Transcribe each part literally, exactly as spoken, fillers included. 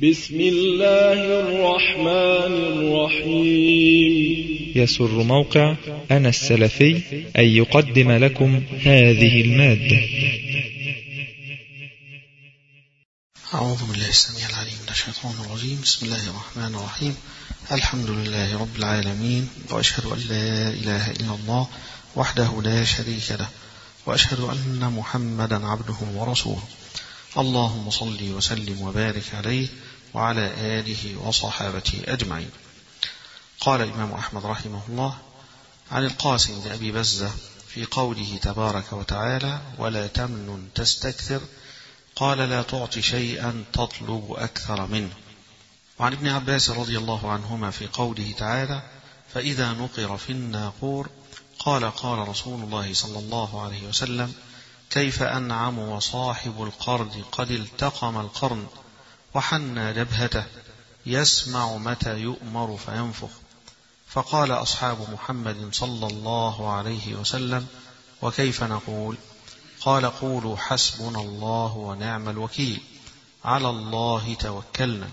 بسم الله الرحمن الرحيم. يسر موقع أنا السلفي أن يقدم لكم هذه المادة. أعوذ بالله السميع العليم من الشيطان الرجيم. بسم الله الرحمن الرحيم. الحمد لله رب العالمين، وأشهد أن لا إله إلا الله وحده لا شريك له، وأشهد أن محمدا عبده ورسوله. اللهم صل وسلم وبارك عليه وعلى آله وصحابته أجمعين. قال الإمام أحمد رحمه الله عن القاسم بن أبي بزة في قوله تبارك وتعالى: ولا تمنن تستكثر، قال: لا تعطي شيئا تطلب أكثر منه. وعن ابن عباس رضي الله عنهما في قوله تعالى: فإذا نقر في الناقور، قال: قال رسول الله صلى الله عليه وسلم: كيف أنعم وصاحب القرد قد التقم القرن وحنى جبهته، يسمع متى يؤمر فينفخ. فقال أصحاب محمد صلى الله عليه وسلم: وكيف نقول؟ قال: قولوا حسبنا الله ونعم الوكيل، على الله توكلنا.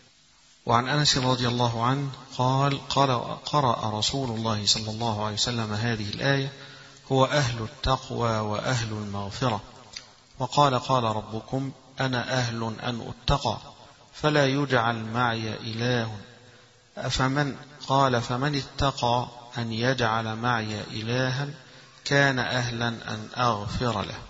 وعن أنس رضي الله عنه قال: قرأ رسول الله صلى الله عليه وسلم هذه الآية: هو أهل التقوى وأهل المغفرة. وقال: قال ربكم: أنا أهل أن أتقى، فلا يجعل معي إله. فمن قال: فمن اتقى أن يجعل معي إلها كان أهلا أن أغفر له.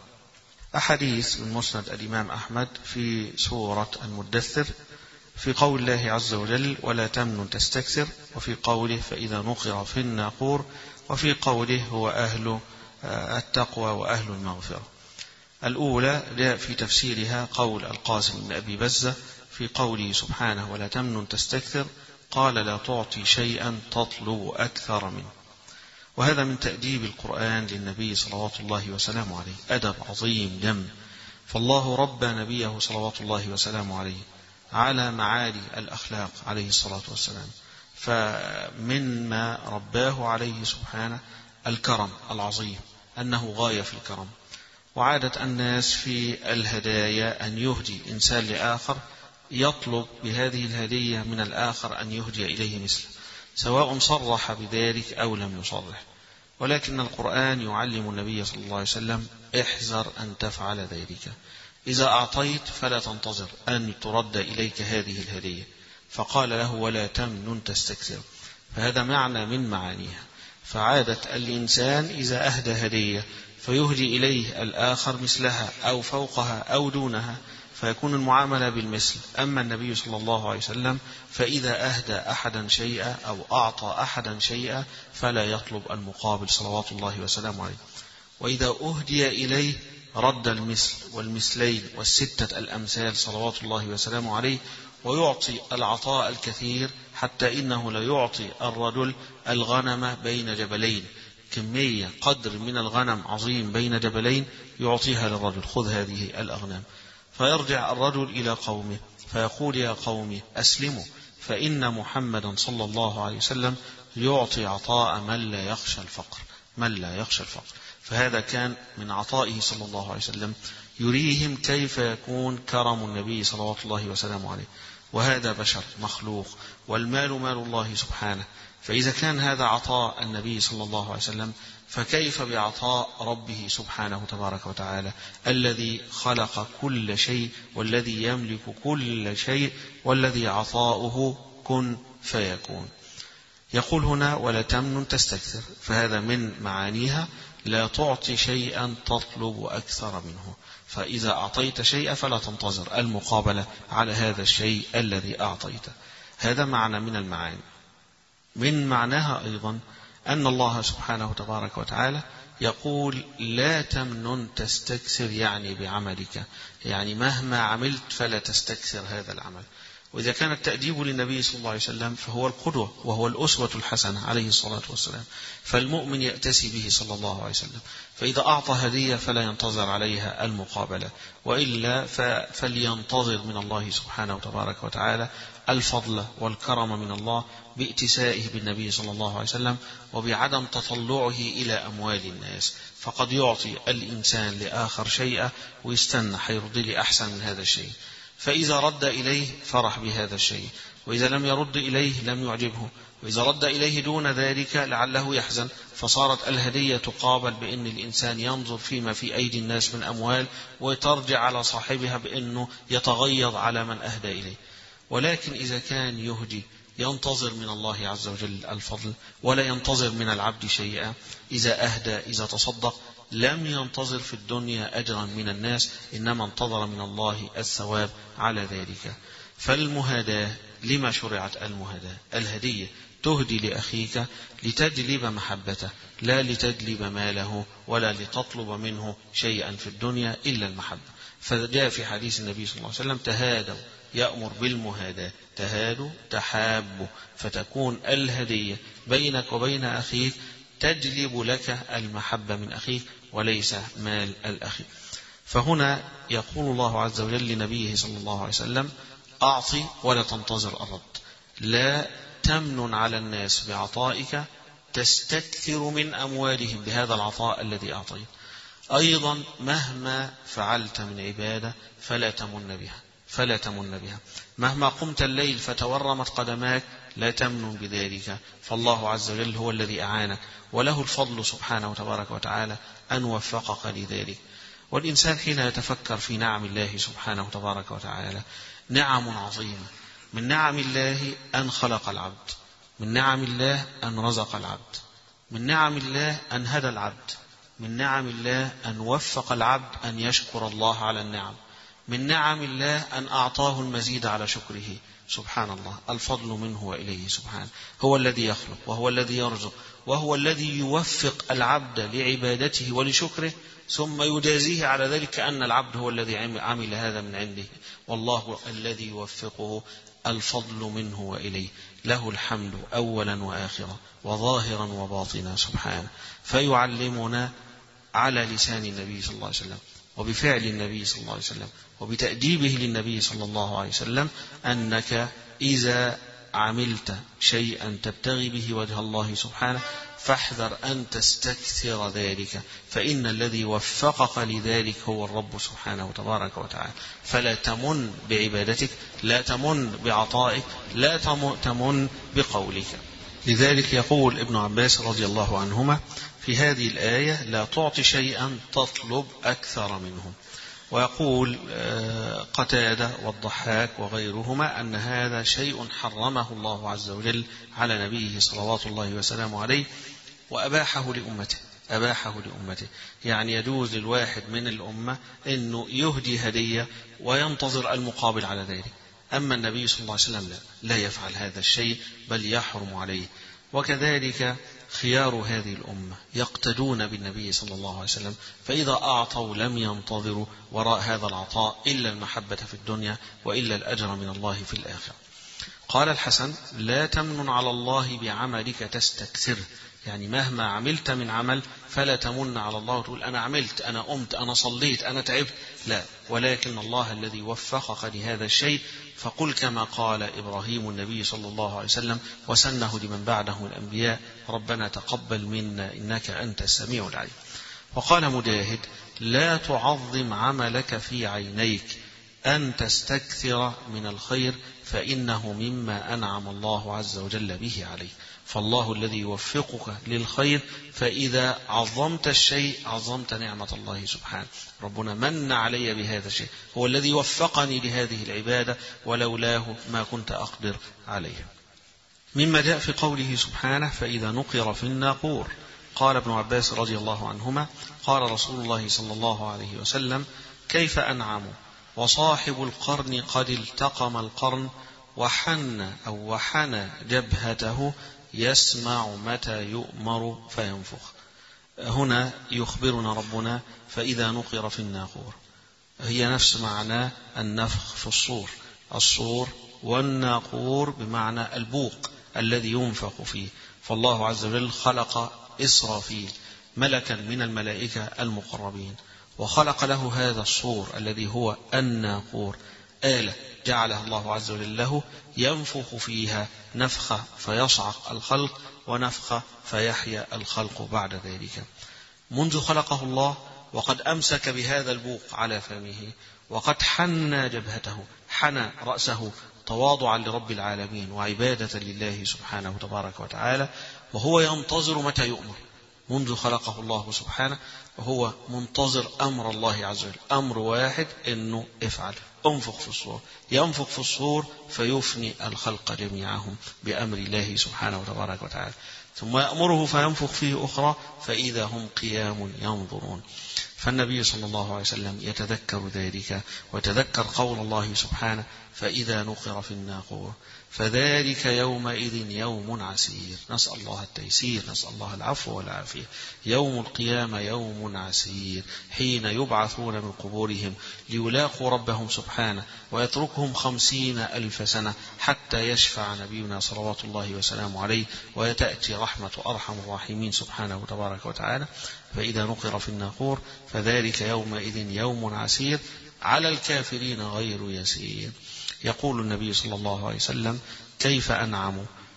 أحاديث من مسند الإمام أحمد في سورة المدثر، في قول الله عز وجل: ولا تمنن تستكثر، وفي قوله: فإذا نقر في الناقور، وفي قوله: هو أهل التقوى وأهل المغفرة. الأولى جاء في تفسيرها قول القاسم بن أبي بزة في قوله سبحانه: ولا تمنن تستكثر، قال: لا تعطي شيئا تطلب أكثر منه. وهذا من تأديب القرآن للنبي صلوات الله وسلامه عليه، أدب عظيم جم. فالله ربى نبيه صلوات الله وسلامه عليه على معالي الأخلاق عليه الصلاة والسلام، فمن ما رباه عليه سبحانه الكرم العظيم، أنه غاية في الكرم. وعادة الناس في الهدايا أن يهدي إنسان لآخر، يطلب بهذه الهدية من الآخر أن يهدي إليه مثله، سواء صرح بذلك أو لم يصرح. ولكن القرآن يعلم النبي صلى الله عليه وسلم: احذر أن تفعل ذلك. إذا أعطيت فلا تنتظر أن ترد إليك هذه الهدية. فقال له: ولا تمنن تستكثر، فهذا معنى من معانيها. فعادة الإنسان إذا أهدى هدية فيهدي إليه الآخر مثلها أو فوقها أو دونها، فيكون المعاملة بالمثل. أما النبي صلى الله عليه وسلم فإذا أهدى أحدا شيئا أو أعطى أحدا شيئا فلا يطلب المقابل صلوات الله وسلامه عليه. وإذا أهدي إليه رد المثل والمثلين والستة الأمثال صلوات الله وسلامه عليه، ويعطي العطاء الكثير، حتى إنه لا يعطي الرجل الغنم بين جبلين، كمية قدر من الغنم عظيم بين جبلين يعطيها للرجل: خذ هذه الأغنام. فيرجع الرجل إلى قومه فيقول: يا قوم أسلموا، فإن محمدا صلى الله عليه وسلم يعطي عطاء من لا يخشى الفقر، من لا يخشى الفقر. فهذا كان من عطائه صلى الله عليه وسلم، يريهم كيف يكون كرم النبي صلوات الله وسلامه عليه. وهذا بشر مخلوق، والمال مال الله سبحانه. فإذا كان هذا عطاء النبي صلى الله عليه وسلم، فكيف بعطاء ربه سبحانه تبارك وتعالى، الذي خلق كل شيء والذي يملك كل شيء والذي عطاؤه كن فيكون. يقول هنا: ولا تمنن تستكثر، فهذا من معانيها: لا تعطي شيئا تطلب أكثر منه. فإذا أعطيت شيئا فلا تنتظر المقابلة على هذا الشيء الذي أعطيته. هذا معنى من المعاني. من معناها أيضا أن الله سبحانه تبارك وتعالى يقول: لا تمنن تستكثر، يعني بعملك، يعني مهما عملت فلا تستكثر هذا العمل. وإذا كان التأديب للنبي صلى الله عليه وسلم فهو القدوة وهو الأسوة الحسنة عليه الصلاة والسلام، فالمؤمن يأتسي به صلى الله عليه وسلم. فإذا أعطى هدية فلا ينتظر عليها المقابلة، وإلا فلينتظر من الله سبحانه تبارك وتعالى الفضل والكرم من الله بائتسائه بالنبي صلى الله عليه وسلم، وبعدم تطلعه إلى أموال الناس. فقد يعطي الإنسان لآخر شيئا ويستنى حيرضي لي أحسن من هذا الشيء، فإذا رد إليه فرح بهذا الشيء، وإذا لم يرد إليه لم يعجبه، وإذا رد إليه دون ذلك لعله يحزن. فصارت الهدية تقابل بأن الإنسان ينظر فيما في أيدي الناس من أموال وترجع على صاحبها بأنه يتغيظ على من أهدى إليه. ولكن إذا كان يهدي ينتظر من الله عز وجل الفضل ولا ينتظر من العبد شيئا، إذا أهدى إذا تصدق لم ينتظر في الدنيا أجرا من الناس، إنما انتظر من الله الثواب على ذلك. فالمهاداة، لما شرعت المهاداة؟ الهدية تهدي لأخيك لتجلب محبته، لا لتجلب ماله ولا لتطلب منه شيئا في الدنيا إلا المحبة. فجاء في حديث النبي صلى الله عليه وسلم: تهادوا، يأمر بالمهاداة، تهادوا تحابوا، فتكون الهدية بينك وبين أخيك تجلب لك المحبة من أخيك وليس مال الأخي. فهنا يقول الله عز وجل لنبيه صلى الله عليه وسلم: أعطي ولا تنتظر الرد، لا تمنن على الناس بعطائك تستكثر من أموالهم بهذا العطاء الذي أعطيت. أيضا مهما فعلت من عبادة فلا تمن بها، فلا تمن بها. مهما قمت الليل فتورمت قدماك لا تمن بذلك، فالله عز وجل هو الذي أعانك، وله الفضل سبحانه وتبارك وتعالى أن وفقك لذلك. والإنسان حين يتفكر في نعم الله سبحانه وتبارك وتعالى، نعم عظيمة. من نعم الله أن خلق العبد، من نعم الله أن رزق العبد، من نعم الله أن هدى العبد، من نعم الله أن وفق العبد أن يشكر الله على النعم، من نعم الله أن أعطاه المزيد على شكره. سبحان الله، الفضل منه وإليه سبحانه. هو الذي يخلق وهو الذي يرزق وهو الذي يوفق العبد لعبادته ولشكره، ثم يجازيه على ذلك كأن العبد هو الذي عمل هذا من عنده، والله الذي يوفقه. الفضل منه وإليه، له الحمد أولا وآخرا وظاهرا وباطنا سبحانه. فيعلمنا على لسان النبي صلى الله عليه وسلم وبفعل النبي صلى الله عليه وسلم وبتأديبه للنبي صلى الله عليه وسلم أنك إذا عملت شيئا تبتغي به وجه الله سبحانه فاحذر أن تستكثر ذلك، فإن الذي وفقك لذلك هو الرب سبحانه وتبارك وتعالى. فلا تمن بعبادتك، لا تمن بعطائك، لا تمن بقولك. لذلك يقول ابن عباس رضي الله عنهما في هذه الآية: لا تعطي شيئا تطلب أكثر منه. ويقول قتادة والضحاك وغيرهما أن هذا شيء حرمه الله عز وجل على نبيه صلوات الله وسلامه عليه وأباحه لأمته، أباحه لأمته. يعني يجوز للواحد من الأمة أنه يهدي هدية وينتظر المقابل على ذلك، أما النبي صلى الله عليه وسلم لا, لا يفعل هذا الشيء بل يحرم عليه. وكذلك خيار هذه الأمة يقتدون بالنبي صلى الله عليه وسلم، فإذا أعطوا لم ينتظروا وراء هذا العطاء إلا المحبة في الدنيا وإلا الأجر من الله في الآخرة. قال الحسن: لا تمنن على الله بعملك تستكثر، يعني مهما عملت من عمل فلا تمن على الله وتقول أنا عملت، أنا قمت، أنا صليت، أنا تعبت، لا، ولكن الله الذي وفقك لهذا الشيء. فقل كما قال إبراهيم النبي صلى الله عليه وسلم وسنه لمن بعده من الأنبياء: ربنا تقبل منا إنك أنت السميع العليم. وقال مجاهد: لا تعظم عملك في عينيك أن تستكثر من الخير فإنه مما أنعم الله عز وجل به عليك. فالله الذي يوفقك للخير، فإذا عظمت الشيء عظمت نعمة الله سبحانه. ربنا من علي بهذا الشيء، هو الذي وفقني لهذه العبادة، ولولاه ما كنت أقدر عليها. مما جاء في قوله سبحانه: فإذا نقر في الناقور. قال ابن عباس رضي الله عنهما: قال رسول الله صلى الله عليه وسلم: كيف أنعم وصاحب القرن قد التقم القرن وحن أو وحن جبهته يسمع متى يؤمر فينفخ. هنا يخبرنا ربنا فإذا نقر في الناقور، هي نفس معنى النفخ في الصور، الصور والناقور بمعنى البوق الذي ينفخ فيه. فالله عز وجل خلق إسرافيل ملكا من الملائكة المقربين، وخلق له هذا الصور الذي هو الناقور، آلة جعلها الله عز وجل له ينفخ فيها نفخة فيصعق الخلق، ونفخة فيحيا الخلق بعد ذلك. منذ خلقه الله وقد أمسك بهذا البوق على فمه، وقد حنى جبهته. حنى رأسه تواضعا لرب العالمين وعبادة لله سبحانه تبارك وتعالى، وهو ينتظر متى يؤمر منذ خلقه الله سبحانه، وهو منتظر أمر الله عز وجل، أمر واحد إنه افعل، انفخ في الصور، ينفخ في الصور فيفني الخلق جميعهم بأمر الله سبحانه تبارك وتعالى، ثم يأمره فينفخ فيه أخرى فإذا هم قيام ينظرون. فالنبي صلى الله عليه وسلم يتذكر ذلك، ويتذكر قول الله سبحانه فإذا نقر في الناقور فذلك يومئذ يوم عسير. نسأل الله التيسير، نسأل الله العفو والعافية. يوم القيامة يوم عسير، حين يبعثون من قبورهم ليلاقوا ربهم سبحانه، ويتركهم خمسين ألف سنة حتى يشفع نبينا صلوات الله وسلامه عليه، ويتأتي رحمة أرحم الراحمين سبحانه تبارك وتعالى. فإذا نقر في الناقور فذلك يومئذ يوم عسير على الكافرين غير يسير. يقول النبي صلى الله عليه وسلم كيف أنعم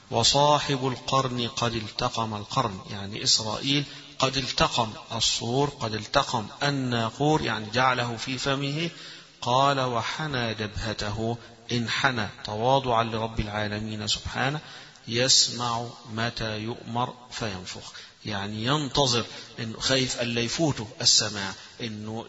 وصاحب القرن قد التقم القرن، يعني إسرائيل قد التقم الصور، قد التقم الناقور، يعني جعله في فمه. قال وحنى جبهته، انحنى تواضعا لرب العالمين سبحانه، يسمع متى يؤمر فينفخ، يعني ينتظر، إنه خايف ألا يفوته السماع، إنه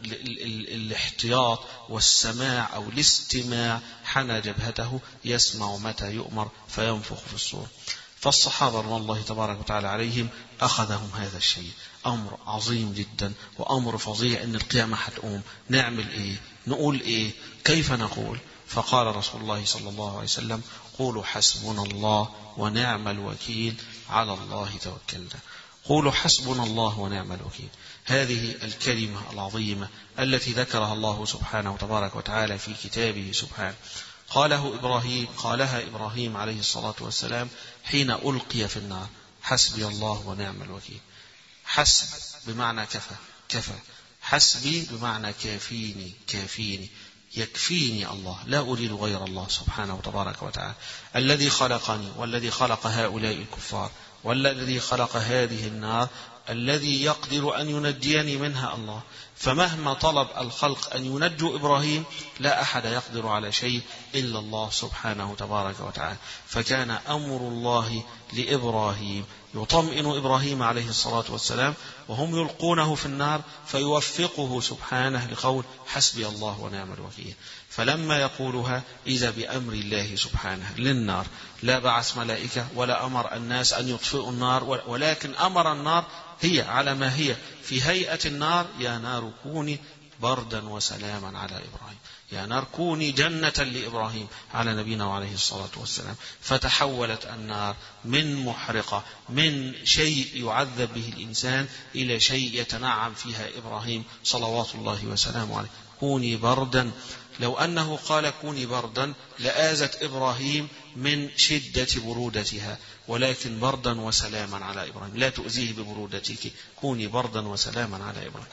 الاحتياط والسماع أو الاستماع. حنى جبهته يسمع متى يؤمر فينفخ في الصور. فالصحابة رضي الله تبارك وتعالى عليهم أخذهم هذا الشيء، أمر عظيم جدا وأمر فظيع، إن القيامة هتقوم، نعمل إيه؟ نقول إيه؟ كيف نقول؟ فقال رسول الله صلى الله عليه وسلم قولوا حسبنا الله ونعم الوكيل، على الله توكلنا. قولوا حسبنا الله ونعم الوكيل، هذه الكلمة العظيمة التي ذكرها الله سبحانه وتبارك وتعالى في كتابه سبحانه. قاله إبراهيم قالها إبراهيم عليه الصلاة والسلام حين ألقي في النار، حسبي الله ونعم الوكيل. حسب بمعنى كفى، كفى. حسبي بمعنى كافيني، كافيني، يكفيني الله، لا أريد غير الله سبحانه وتبارك وتعالى، الذي خلقني والذي خلق هؤلاء الكفار والذي خلق هذه النار، الذي يقدر أن ينجيني منها الله. فمهما طلب الخلق أن ينجوا إبراهيم لا أحد يقدر على شيء إلا الله سبحانه تبارك وتعالى. فكان أمر الله لإبراهيم يطمئن إبراهيم عليه الصلاة والسلام، وهم يلقونه في النار فيوفقه سبحانه لقول حسبي الله ونعم الوكيل. فلما يقولها إذا بأمر الله سبحانه للنار، لا بعث ملائكة ولا أمر الناس أن يطفئوا النار، ولكن أمر النار هي على ما هي في هيئة النار، يا نار كوني بردا وسلاما على إبراهيم، يا نار كوني جنة لإبراهيم على نبينا وعليه الصلاة والسلام. فتحولت النار من محرقة، من شيء يعذب به الإنسان، إلى شيء يتنعم فيها إبراهيم صلوات الله وسلامه عليه. كوني بردا، لو أنه قال كوني بردا لآزت إبراهيم من شدة برودتها، ولكن بردا وسلاما على إبراهيم، لا تؤذيه ببرودتك، كوني بردا وسلاما على إبراهيم.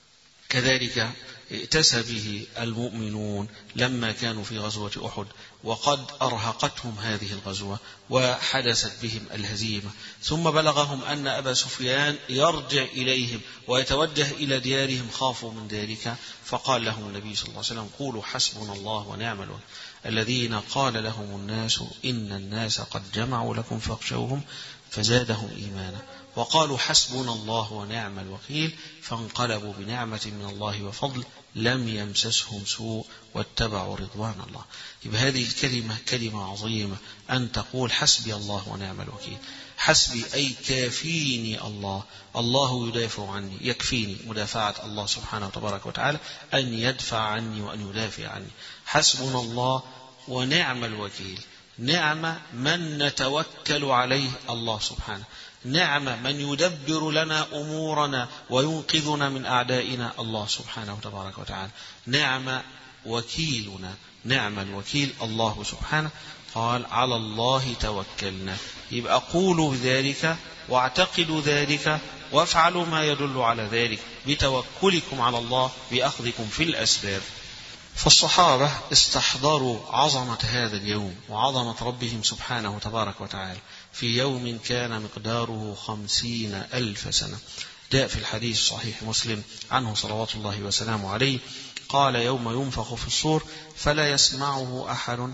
كذلك ائتسى به المؤمنون لما كانوا في غزوة أحد، وقد أرهقتهم هذه الغزوة وحدثت بهم الهزيمة، ثم بلغهم أن أبا سفيان يرجع إليهم ويتوجه إلى ديارهم، خافوا من ذلك، فقال لهم النبي صلى الله عليه وسلم قولوا حسبنا الله ونعم الوكيل الذين قال لهم الناس إن الناس قد جمعوا لكم فاخشوهم فزادهم إيمانا وقالوا حسبنا الله ونعم الوكيل فانقلبوا بنعمة من الله وفضل لم يمسسهم سوء واتبعوا رضوان الله. يبقى هذه الكلمة كلمة عظيمة، أن تقول حسبي الله ونعم الوكيل. حسبي أي كافيني الله، الله يدافع عني، يكفيني مدافعة الله سبحانه وتبارك وتعالى، أن يدفع عني وأن يدافع عني. حسبنا الله ونعم الوكيل، نعم من نتوكل عليه الله سبحانه، نعم من يدبر لنا أمورنا وينقذنا من أعدائنا الله سبحانه وتبارك وتعالى، نعم وكيلنا، نعم الوكيل الله سبحانه. قال على الله توكلنا، يبقى قولوا ذلك واعتقدوا ذلك وافعلوا ما يدل على ذلك بتوكلكم على الله بأخذكم في الأسباب. فالصحابة استحضروا عظمة هذا اليوم وعظمة ربهم سبحانه وتبارك وتعالى في يوم كان مقداره خمسين ألف سنة. جاء في الحديث صحيح مسلم عنه صلوات الله وسلامه عليه قال يوم ينفخ في الصور فلا يسمعه أحد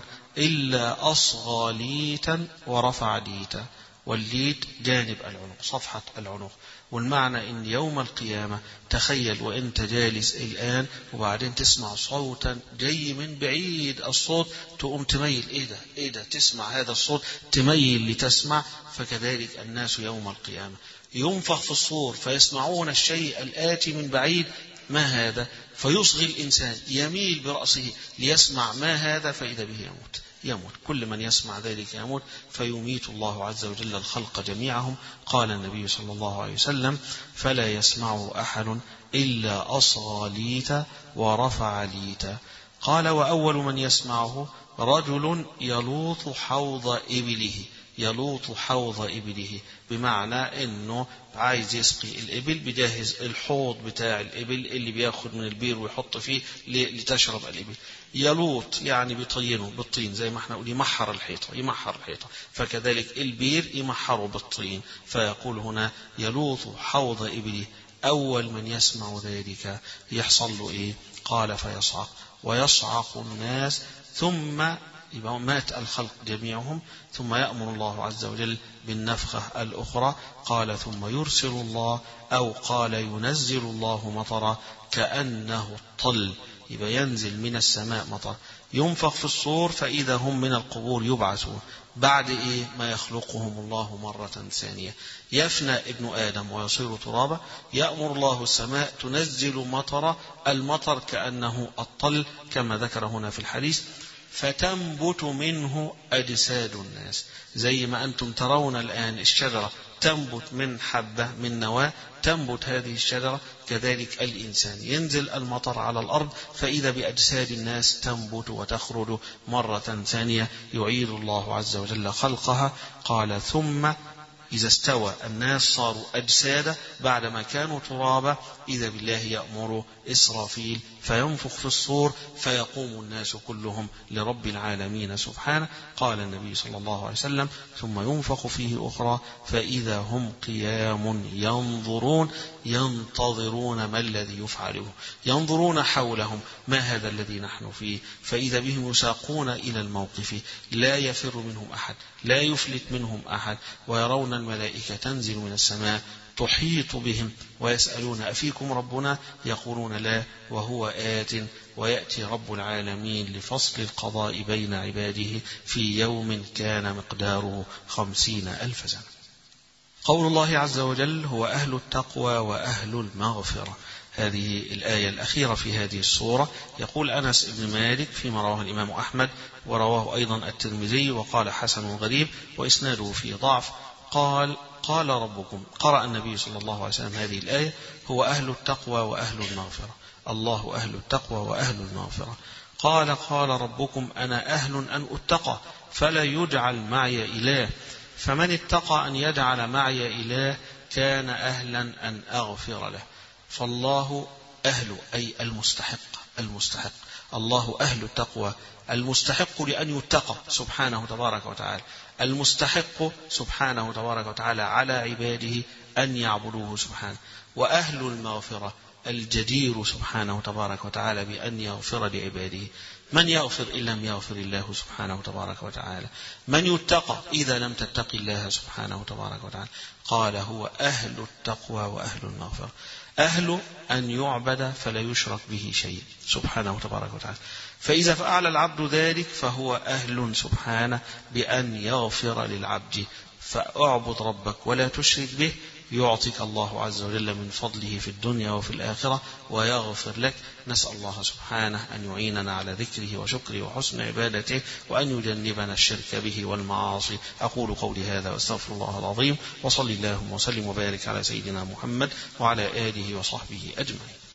إلا أصغى ليتا ورفع ليتا، والليت جانب العنق، صفحة العنق. والمعنى إن يوم القيامة تخيل وإنت جالس الآن وبعدين تسمع صوتا جاي من بعيد، الصوت تقوم تميل، إيه ده إيه ده، تسمع هذا الصوت تميل لتسمع. فكذلك الناس يوم القيامة ينفخ في الصور فيسمعون الشيء الآتي من بعيد، ما هذا؟ فيصغي الإنسان يميل برأسه ليسمع ما هذا، فإذا به يموت يموت كل من يسمع ذلك يموت، فيميت الله عز وجل الخلق جميعهم. قال النبي صلى الله عليه وسلم فلا يسمعه أحد إلا أصغى ليتا ورفع ليتا. قال وأول من يسمعه رجل يلوط حوض إبله، يلوط حوض إبله بمعنى أنه عايز يسقي الإبل، بجهز الحوض بتاع الإبل اللي بياخد من البير ويحط فيه لتشرب الإبل. يلوط يعني بيطينه بالطين، زي ما احنا نقول يمحر الحيطة، يمحر الحيطة، فكذلك البير يمحره بالطين. فيقول هنا يلوط حوض إبله. أول من يسمع ذلك يحصل له إيه؟ قال فيصعق، ويصعق الناس ثم يبقى مات الخلق جميعهم، ثم يأمر الله عز وجل بالنفخة الأخرى. قال ثم يرسل الله أو قال ينزل الله مطرا كأنه الطل، يبقى ينزل من السماء مطر. ينفخ في الصور فإذا هم من القبور يبعثون بعد إيه ما يخلقهم الله مرة ثانية. يفنى ابن آدم ويصير ترابا، يأمر الله السماء تنزل مطر، المطر كأنه الطل كما ذكر هنا في الحديث، فتنبت منه أجساد الناس. زي ما أنتم ترون الآن الشجرة تنبت من حبة من نواة، تنبت هذه الشجرة، كذلك الإنسان ينزل المطر على الأرض فإذا بأجساد الناس تنبت وتخرج مرة ثانية، يعيد الله عز وجل خلقها. قال ثم إذا استوى الناس صاروا أجسادا بعدما كانوا ترابا، إذا بالله يأمر إسرافيل فينفخ في الصور فيقوم الناس كلهم لرب العالمين سبحانه. قال النبي صلى الله عليه وسلم ثم ينفخ فيه أخرى فإذا هم قيام ينظرون، ينتظرون ما الذي يفعله، ينظرون حولهم ما هذا الذي نحن فيه، فإذا بهم يساقون إلى الموقف لا يفر منهم أحد، لا يفلت منهم أحد، ويرون الملائكة تنزل من السماء تحيط بهم ويسألون أفيكم ربنا؟ يقولون لا وهو آت، ويأتي رب العالمين لفصل القضاء بين عباده في يوم كان مقداره خمسين ألف سنة. قول الله عز وجل هو أهل التقوى وأهل المغفرة، هذه الآية الأخيرة في هذه السورة. يقول أنس بن مالك فيما رواه الإمام أحمد ورواه أيضا الترمذي وقال حسن غريب وإسناده فيه ضعف، قال قال ربكم، قرأ النبي صلى الله عليه وسلم هذه الآية هو أهل التقوى وأهل المغفرة، الله أهل التقوى وأهل المغفرة. قال قال ربكم أنا أهل أن أتقى فلا يجعل معي إله، فمن اتقى أن يجعل معي إله كان أهلا أن أغفر له. فالله أهل أي المستحق، المستحق الله أهل التقوى، المستحق لأن يتقى سبحانه تبارك وتعالى، المستحق سبحانه تبارك وتعالى على عباده أن يعبدوه سبحانه. وأهل المغفرة الجدير سبحانه تبارك وتعالى بأن يغفر لعباده. من يغفر إن لم يغفر الله سبحانه تبارك وتعالى؟ من يتقى إذا لم تتق الله سبحانه تبارك وتعالى؟ قال هو أهل التقوى وأهل المغفرة. أهل أن يعبد فلا يشرك به شيء سبحانه تبارك وتعالى، فإذا فعل العبد ذلك فهو أهل سبحانه بأن يغفر للعبد. فأعبد ربك ولا تشرك به، يعطيك الله عز وجل من فضله في الدنيا وفي الآخرة ويغفر لك. نسأل الله سبحانه أن يعيننا على ذكره وشكره وحسن عبادته، وأن يجنبنا الشرك به والمعاصي. أقول قولي هذا واستغفر الله العظيم، وصلي اللهم وسلم وبارك على سيدنا محمد وعلى آله وصحبه أجمعين.